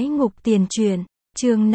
Ái ngục tiền truyện, chương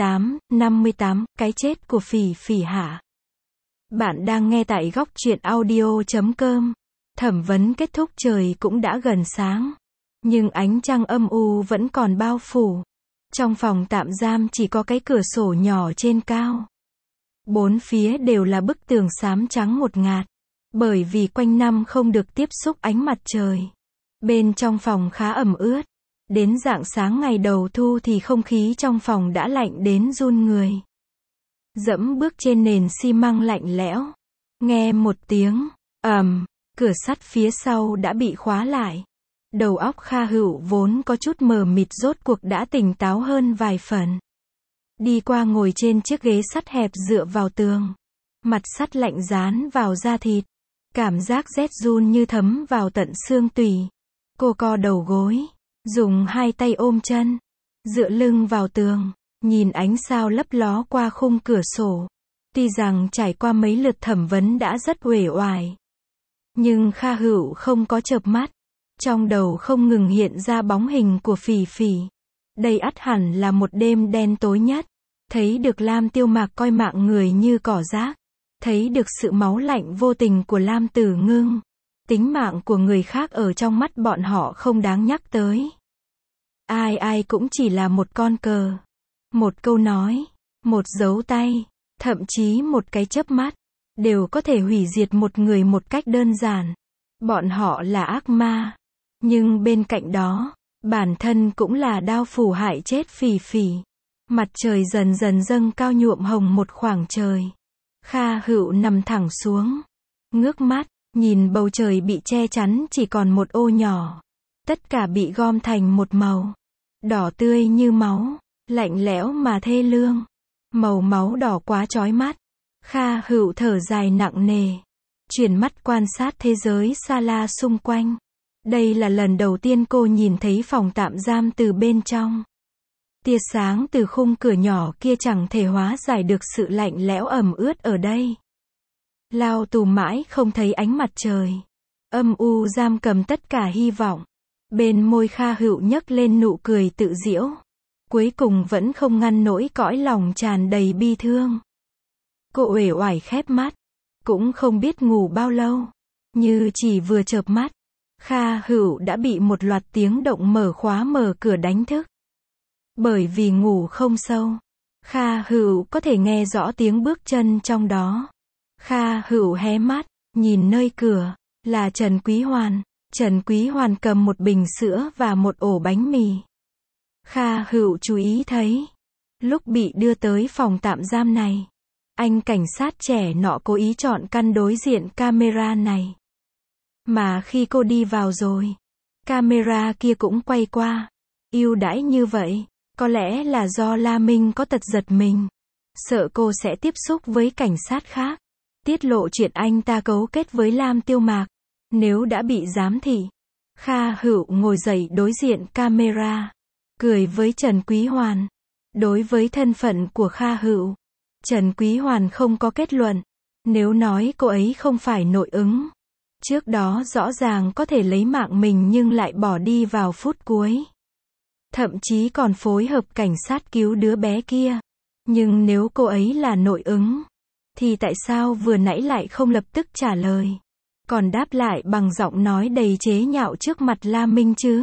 58, cái chết của Phỉ Phỉ Hạ. Bạn đang nghe tại góc truyện audio.com. Thẩm vấn kết thúc, trời cũng đã gần sáng. Nhưng ánh trăng âm u vẫn còn bao phủ. Trong phòng tạm giam chỉ có cái cửa sổ nhỏ trên cao. Bốn phía đều là bức tường xám trắng ngột ngạt. Bởi vì quanh năm không được tiếp xúc ánh mặt trời. Bên trong phòng khá ẩm ướt. Đến rạng sáng ngày đầu thu thì không khí trong phòng đã lạnh đến run người. Dẫm bước trên nền xi măng lạnh lẽo. Nghe một tiếng ầm, cửa sắt phía sau đã bị khóa lại. Đầu óc Kha Hữu vốn có chút mờ mịt rốt cuộc đã tỉnh táo hơn vài phần. Đi qua ngồi trên chiếc ghế sắt hẹp dựa vào tường. Mặt sắt lạnh dán vào da thịt. Cảm giác rét run như thấm vào tận xương tủy. Cô co đầu gối. Dùng hai tay ôm chân, dựa lưng vào tường, nhìn ánh sao lấp ló qua khung cửa sổ. Tuy rằng trải qua mấy lượt thẩm vấn đã rất uể oải, nhưng Kha Hữu không có chợp mắt. Trong đầu không ngừng hiện ra bóng hình của Phỉ Phỉ. Đây ắt hẳn là một đêm đen tối nhất. Thấy được Lam Tiêu Mạc coi mạng người như cỏ rác. Thấy được sự máu lạnh vô tình của Lam Tử Ngưng. Tính mạng của người khác ở trong mắt bọn họ không đáng nhắc tới. Ai ai cũng chỉ là một con cờ. Một câu nói, một dấu tay, thậm chí một cái chớp mắt, đều có thể hủy diệt một người một cách đơn giản. Bọn họ là ác ma. Nhưng bên cạnh đó, bản thân cũng là đao phủ hại chết Phỉ Phỉ. Mặt trời dần dần dâng cao nhuộm hồng một khoảng trời. Kha Hữu nằm thẳng xuống, ngước mắt, nhìn bầu trời bị che chắn chỉ còn một ô nhỏ. Tất cả bị gom thành một màu. Đỏ tươi như máu, lạnh lẽo mà thê lương. Màu máu đỏ quá chói mắt. Kha Hữu thở dài nặng nề. Chuyển mắt quan sát thế giới xa la xung quanh. Đây là lần đầu tiên cô nhìn thấy phòng tạm giam từ bên trong. Tia sáng từ khung cửa nhỏ kia chẳng thể hóa giải được sự lạnh lẽo ẩm ướt ở đây. Lao tù mãi không thấy ánh mặt trời. Âm u giam cầm tất cả hy vọng. Bên môi Kha Hữu nhấc lên nụ cười tự giễu. Cuối cùng vẫn không ngăn nỗi cõi lòng tràn đầy bi thương. Cô uể oải khép mắt. Cũng không biết ngủ bao lâu. Như chỉ vừa chợp mắt. Kha Hữu đã bị một loạt tiếng động mở khóa mở cửa đánh thức. Bởi vì ngủ không sâu. Kha Hữu có thể nghe rõ tiếng bước chân trong đó. Kha Hữu hé mắt, nhìn nơi cửa, là Trần Quý Hoàn. Trần Quý Hoàn cầm một bình sữa và một ổ bánh mì. Kha Hữu chú ý thấy, lúc bị đưa tới phòng tạm giam này, anh cảnh sát trẻ nọ cố ý chọn căn đối diện camera này. Mà khi cô đi vào rồi, camera kia cũng quay qua, ưu đãi như vậy, có lẽ là do La Minh có tật giật mình, sợ cô sẽ tiếp xúc với cảnh sát khác, tiết lộ chuyện anh ta cấu kết với Lam Tiêu Mạc. Nếu đã bị giám thị, Kha Hữu ngồi dậy đối diện camera, cười với Trần Quý Hoàn. Đối với thân phận của Kha Hữu, Trần Quý Hoàn không có kết luận. Nếu nói cô ấy không phải nội ứng, trước đó rõ ràng có thể lấy mạng mình nhưng lại bỏ đi vào phút cuối. Thậm chí còn phối hợp cảnh sát cứu đứa bé kia. Nhưng nếu cô ấy là nội ứng, thì tại sao vừa nãy lại không lập tức trả lời? Còn đáp lại bằng giọng nói đầy chế nhạo trước mặt La Minh chứ?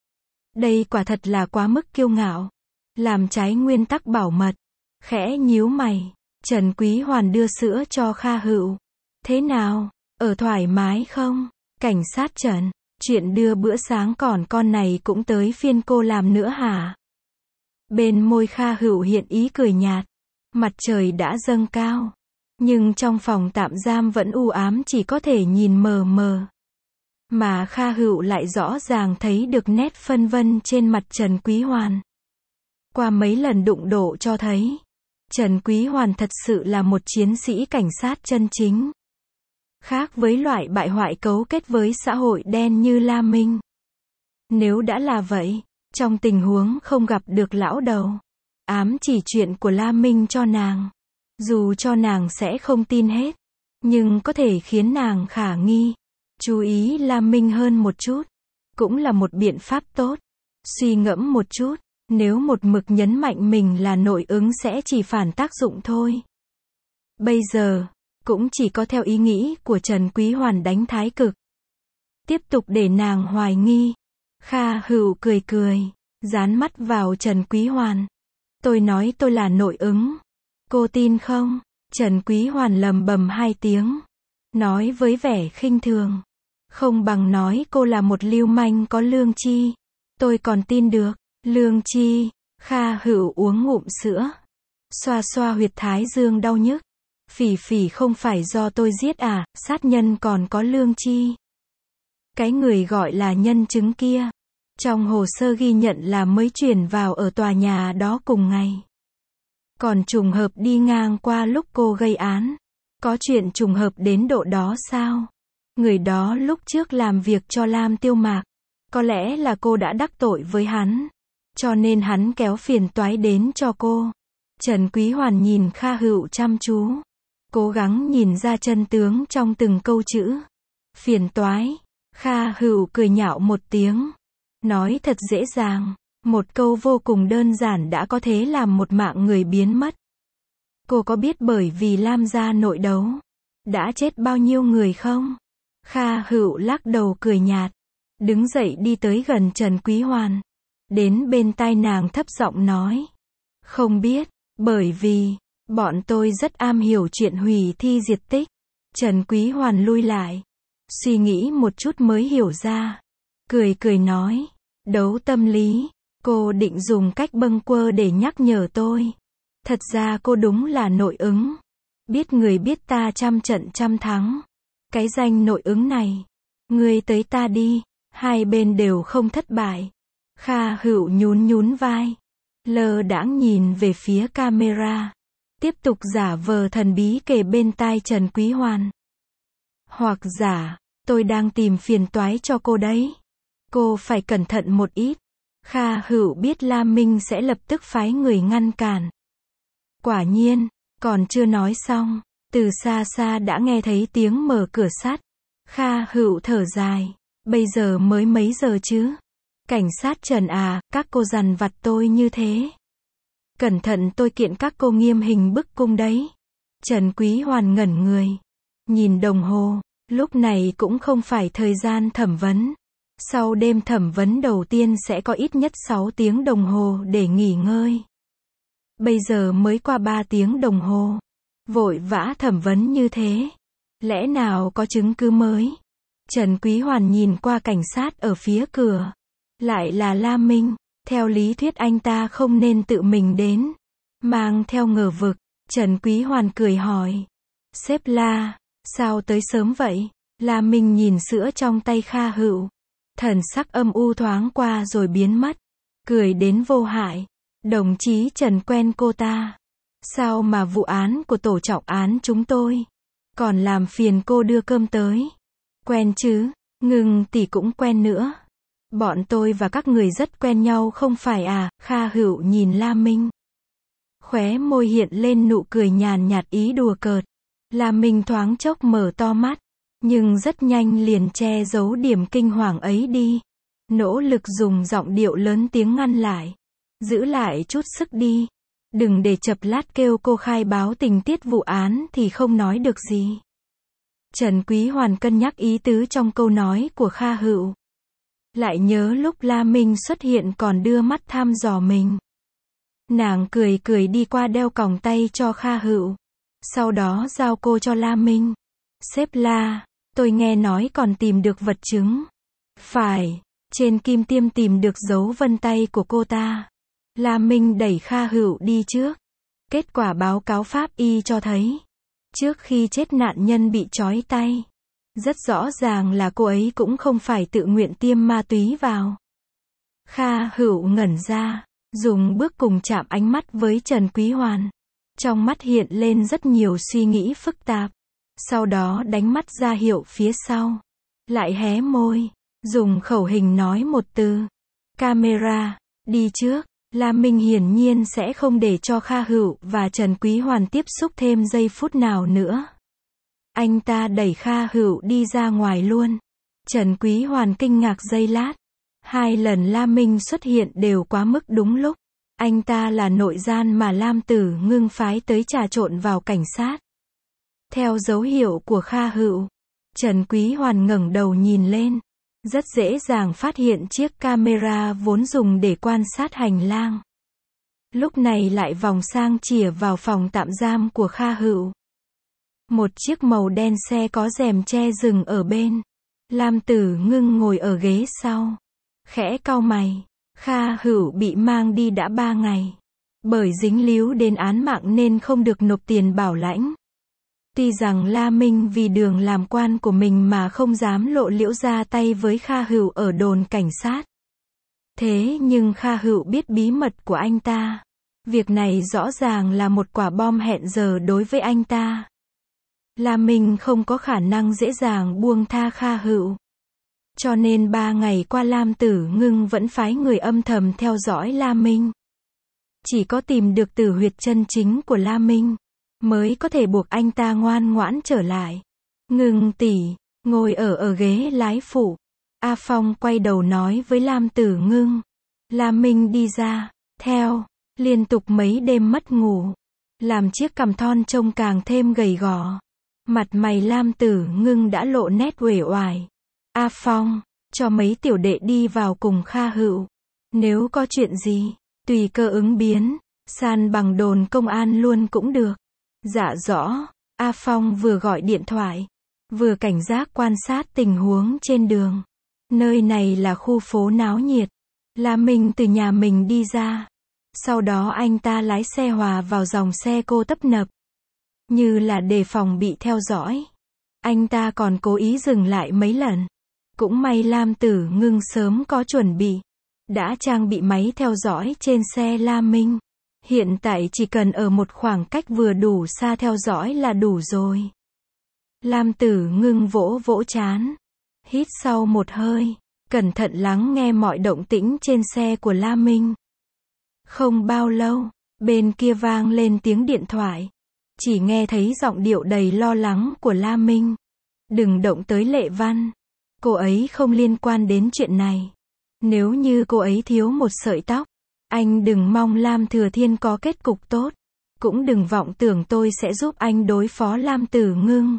Đây quả thật là quá mức kiêu ngạo. Làm trái nguyên tắc bảo mật. Khẽ nhíu mày, Trần Quý Hoàn đưa sữa cho Kha Hữu. Thế nào? Ở thoải mái không? Cảnh sát Trần, chuyện đưa bữa sáng còn con này cũng tới phiên cô làm nữa hả? Bên môi Kha Hữu hiện ý cười nhạt. Mặt trời đã dâng cao. Nhưng trong phòng tạm giam vẫn u ám, chỉ có thể nhìn mờ mờ. Mà Kha Hữu lại rõ ràng thấy được nét phân vân trên mặt Trần Quý Hoàn. Qua mấy lần đụng độ cho thấy, Trần Quý Hoàn thật sự là một chiến sĩ cảnh sát chân chính. Khác với loại bại hoại cấu kết với xã hội đen như La Minh. Nếu đã là vậy, trong tình huống không gặp được lão đầu, ám chỉ chuyện của La Minh cho nàng. Dù cho nàng sẽ không tin hết, nhưng có thể khiến nàng khả nghi, chú ý La Minh hơn một chút, cũng là một biện pháp tốt. Suy ngẫm một chút, Nếu một mực nhấn mạnh mình là nội ứng sẽ chỉ phản tác dụng thôi. Bây giờ, cũng chỉ có theo ý nghĩ của Trần Quý Hoàn đánh thái cực. Tiếp tục để nàng hoài nghi. Kha Hữu cười cười, dán mắt vào Trần Quý Hoàn. Tôi nói tôi là nội ứng. Cô tin không? Trần Quý Hoàn lầm bầm hai tiếng. Nói với vẻ khinh thường. Không bằng nói cô là một lưu manh có lương tri. Tôi còn tin được. Lương tri. Kha Hữu uống ngụm sữa. Xoa xoa huyệt thái dương đau nhức. Phỉ Phỉ không phải do tôi giết à, sát nhân còn có lương tri. Cái người gọi là nhân chứng kia. Trong hồ sơ ghi nhận là mới chuyển vào ở tòa nhà đó cùng ngày. Còn trùng hợp đi ngang qua lúc cô gây án. Có chuyện trùng hợp đến độ đó sao? Người đó lúc trước làm việc cho Lam Tiêu Mạc. Có lẽ là cô đã đắc tội với hắn. Cho nên hắn kéo phiền toái đến cho cô. Trần Quý Hoàn nhìn Kha Hữu chăm chú. Cố gắng nhìn ra chân tướng trong từng câu chữ. Phiền toái. Kha Hữu cười nhạo một tiếng. Nói thật dễ dàng. Một câu vô cùng đơn giản đã có thể làm một mạng người biến mất. Cô có biết bởi vì Lam gia nội đấu đã chết bao nhiêu người không? Kha Hữu lắc đầu cười nhạt. Đứng dậy đi tới gần Trần Quý Hoàn. Đến bên tai nàng thấp giọng nói. Không biết, bởi vì bọn tôi rất am hiểu chuyện hủy thi diệt tích. Trần Quý Hoàn lui lại. Suy nghĩ một chút mới hiểu ra. Cười cười nói. Đấu tâm lý. Cô định dùng cách bâng quơ để nhắc nhở tôi. Thật ra cô đúng là nội ứng. Biết người biết ta trăm trận trăm thắng. Cái danh nội ứng này. Ngươi tới ta đi. Hai bên đều không thất bại. Kha Hữu nhún nhún vai. Lơ đãng nhìn về phía camera. Tiếp tục giả vờ thần bí kề bên tai Trần Quý Hoàn. Hoặc giả, tôi đang tìm phiền toái cho cô đấy. Cô phải cẩn thận một ít. Kha Hữu biết Lam Minh sẽ lập tức phái người ngăn cản. Quả nhiên, còn chưa nói xong, từ xa xa đã nghe thấy tiếng mở cửa sắt. Kha Hữu thở dài. Bây giờ mới mấy giờ chứ? Cảnh sát Trần à, các cô dằn vặt tôi như thế. Cẩn thận tôi kiện các cô nghiêm hình bức cung đấy. Trần Quý Hoàn ngẩn người. Nhìn đồng hồ, lúc này cũng không phải thời gian thẩm vấn. Sau đêm thẩm vấn đầu tiên sẽ có ít nhất 6 tiếng đồng hồ để nghỉ ngơi. Bây giờ mới qua 3 tiếng đồng hồ. Vội vã thẩm vấn như thế. Lẽ nào có chứng cứ mới? Trần Quý Hoàn nhìn qua cảnh sát ở phía cửa. Lại là Lam Minh. Theo lý thuyết anh ta không nên tự mình đến. Mang theo ngờ vực. Trần Quý Hoàn cười hỏi. Sếp La, sao tới sớm vậy? Lam Minh nhìn sữa trong tay Kha Hữu. Thần sắc âm u thoáng qua rồi biến mất. Cười đến vô hại. Đồng chí Trần quen cô ta. Sao mà vụ án của tổ trọng án chúng tôi còn làm phiền cô đưa cơm tới? Quen chứ, Ngưng tỷ cũng quen nữa. Bọn tôi và các người rất quen nhau không phải à? Kha Hữu nhìn Lam Minh. Khóe môi hiện lên nụ cười nhàn nhạt ý đùa cợt. Lam Minh thoáng chốc mở to mắt. Nhưng rất nhanh liền che giấu điểm kinh hoàng ấy đi. Nỗ lực dùng giọng điệu lớn tiếng ngăn lại. Giữ lại chút sức đi. Đừng để chập lát kêu cô khai báo tình tiết vụ án thì không nói được gì. Trần Quý Hoàn cân nhắc ý tứ trong câu nói của Kha Hữu. Lại nhớ lúc La Minh xuất hiện còn đưa mắt thăm dò mình. Nàng cười cười đi qua đeo còng tay cho Kha Hữu. Sau đó giao cô cho La Minh. Sếp La, tôi nghe nói còn tìm được vật chứng. Phải, trên kim tiêm tìm được dấu vân tay của cô ta. La Minh đẩy Kha Hữu đi trước. Kết quả báo cáo pháp y cho thấy. Trước khi chết nạn nhân bị trói tay. Rất rõ ràng là cô ấy cũng không phải tự nguyện tiêm ma túy vào. Kha Hữu ngẩn ra. Dùng bước cùng chạm ánh mắt với Trần Quý Hoàn. Trong mắt hiện lên rất nhiều suy nghĩ phức tạp. Sau đó đánh mắt ra hiệu phía sau. Lại hé môi. Dùng khẩu hình nói một từ. Camera. Đi trước. La Minh hiển nhiên sẽ không để cho Kha Hữu và Trần Quý Hoàn tiếp xúc thêm giây phút nào nữa. Anh ta đẩy Kha Hữu đi ra ngoài luôn. Trần Quý Hoàn kinh ngạc giây lát. 2 lần La Minh xuất hiện đều quá mức đúng lúc. Anh ta là nội gian mà Lam Tử Ngưng phái tới trà trộn vào cảnh sát. Theo dấu hiệu của Kha Hựu, Trần Quý Hoàn ngẩng đầu nhìn lên. Rất dễ dàng phát hiện chiếc camera vốn dùng để quan sát hành lang. Lúc này lại vòng sang chìa vào phòng tạm giam của Kha Hựu. Một chiếc màu đen xe có rèm che dừng ở bên. Lam Tử Ngưng ngồi ở ghế sau. Khẽ cau mày. Kha Hựu bị mang đi đã 3 ngày. Bởi dính líu đến án mạng nên không được nộp tiền bảo lãnh. Tuy rằng La Minh vì đường làm quan của mình mà không dám lộ liễu ra tay với Kha Hựu ở đồn cảnh sát. Thế nhưng Kha Hựu biết bí mật của anh ta. Việc này rõ ràng là một quả bom hẹn giờ đối với anh ta. La Minh không có khả năng dễ dàng buông tha Kha Hựu. Cho nên 3 ngày qua Lam Tử Ngưng vẫn phái người âm thầm theo dõi La Minh. Chỉ có tìm được tử huyệt chân chính của La Minh, mới có thể buộc anh ta ngoan ngoãn trở lại. Ngưng tỷ, ngồi ở ghế lái phụ. A Phong quay đầu nói với Lam Tử Ngưng. La Minh đi ra, theo, liên tục mấy đêm mất ngủ. Làm chiếc cằm thon trông càng thêm gầy gò. Mặt mày Lam Tử Ngưng đã lộ nét uể oải. A Phong, cho mấy tiểu đệ đi vào cùng Kha Hựu. Nếu có chuyện gì, tùy cơ ứng biến, san bằng đồn công an luôn cũng được. Dạ rõ. A Phong vừa gọi điện thoại, vừa cảnh giác quan sát tình huống trên đường. Nơi này là khu phố náo nhiệt. La Minh từ nhà mình đi ra. Sau đó anh ta lái xe hòa vào dòng xe cô tấp nập. Như là đề phòng bị theo dõi. Anh ta còn cố ý dừng lại mấy lần. Cũng may Lam Tử Ngưng sớm có chuẩn bị. Đã trang bị máy theo dõi trên xe La Minh. Hiện tại chỉ cần ở một khoảng cách vừa đủ xa theo dõi là đủ rồi. Lam Tử Ngưng vỗ vỗ trán. Hít sâu một hơi. Cẩn thận lắng nghe mọi động tĩnh trên xe của La Minh. Không bao lâu, bên kia vang lên tiếng điện thoại. Chỉ nghe thấy giọng điệu đầy lo lắng của La Minh. Đừng động tới Lệ Văn. Cô ấy không liên quan đến chuyện này. Nếu như cô ấy thiếu một sợi tóc, anh đừng mong Lam Thừa Thiên có kết cục tốt. Cũng đừng vọng tưởng tôi sẽ giúp anh đối phó Lam Tử Ngưng.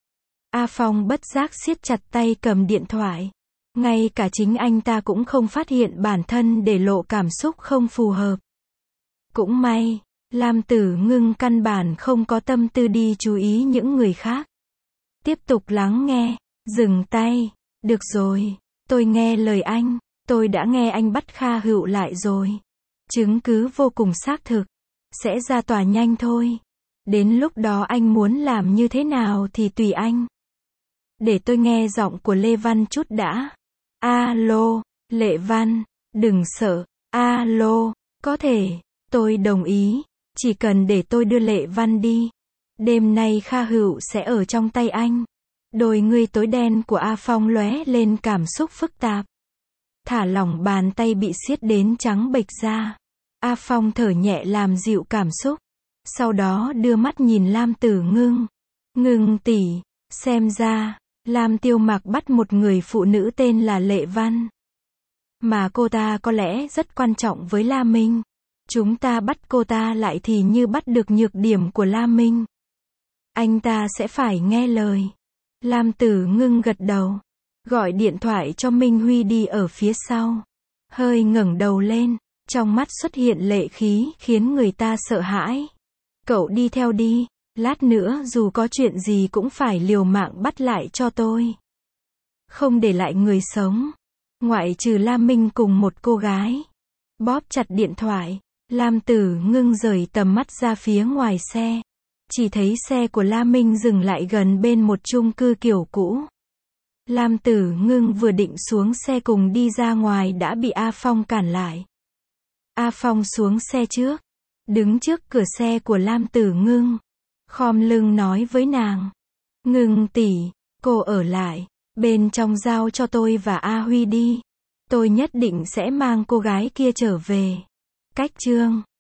A Phong bất giác siết chặt tay cầm điện thoại. Ngay cả chính anh ta cũng không phát hiện bản thân để lộ cảm xúc không phù hợp. Cũng may, Lam Tử Ngưng căn bản không có tâm tư đi chú ý những người khác. Tiếp tục lắng nghe, dừng tay. Được rồi, tôi nghe lời anh, tôi đã nghe anh bắt Kha Hựu lại rồi. Chứng cứ vô cùng xác thực, sẽ ra tòa nhanh thôi. Đến lúc đó anh muốn làm như thế nào thì tùy anh. Để tôi nghe giọng của Lê Văn chút đã. Alo, Lệ Văn, đừng sợ. Alo, có thể, tôi đồng ý. Chỉ cần để tôi đưa Lệ Văn đi. Đêm nay Kha Hựu sẽ ở trong tay anh. Đôi ngươi tối đen của A Phong lóe lên cảm xúc phức tạp. Thả lỏng bàn tay bị siết đến trắng bệch ra. A Phong thở nhẹ làm dịu cảm xúc. Sau đó đưa mắt nhìn Lam Tử Ngưng. Ngưng tỷ, xem ra, Lam Tiêu Mặc bắt một người phụ nữ tên là Lệ Văn. Mà cô ta có lẽ rất quan trọng với La Minh. Chúng ta bắt cô ta lại thì như bắt được nhược điểm của La Minh. Anh ta sẽ phải nghe lời. Lam Tử Ngưng gật đầu. Gọi điện thoại cho Minh Huy đi ở phía sau. Hơi ngẩng đầu lên. Trong mắt xuất hiện lệ khí khiến người ta sợ hãi. Cậu đi theo đi. Lát nữa dù có chuyện gì cũng phải liều mạng bắt lại cho tôi. Không để lại người sống. Ngoại trừ Lam Minh cùng một cô gái. Bóp chặt điện thoại. Lam Tử Ngưng rời tầm mắt ra phía ngoài xe. Chỉ thấy xe của La Minh dừng lại gần bên một chung cư kiểu cũ. Lam Tử Ngưng vừa định xuống xe cùng đi ra ngoài đã bị A Phong cản lại. A Phong xuống xe trước. Đứng trước cửa xe của Lam Tử Ngưng. Khom lưng nói với nàng. Ngưng tỷ, cô ở lại. Bên trong giao cho tôi và A Huy đi. Tôi nhất định sẽ mang cô gái kia trở về. Cách chương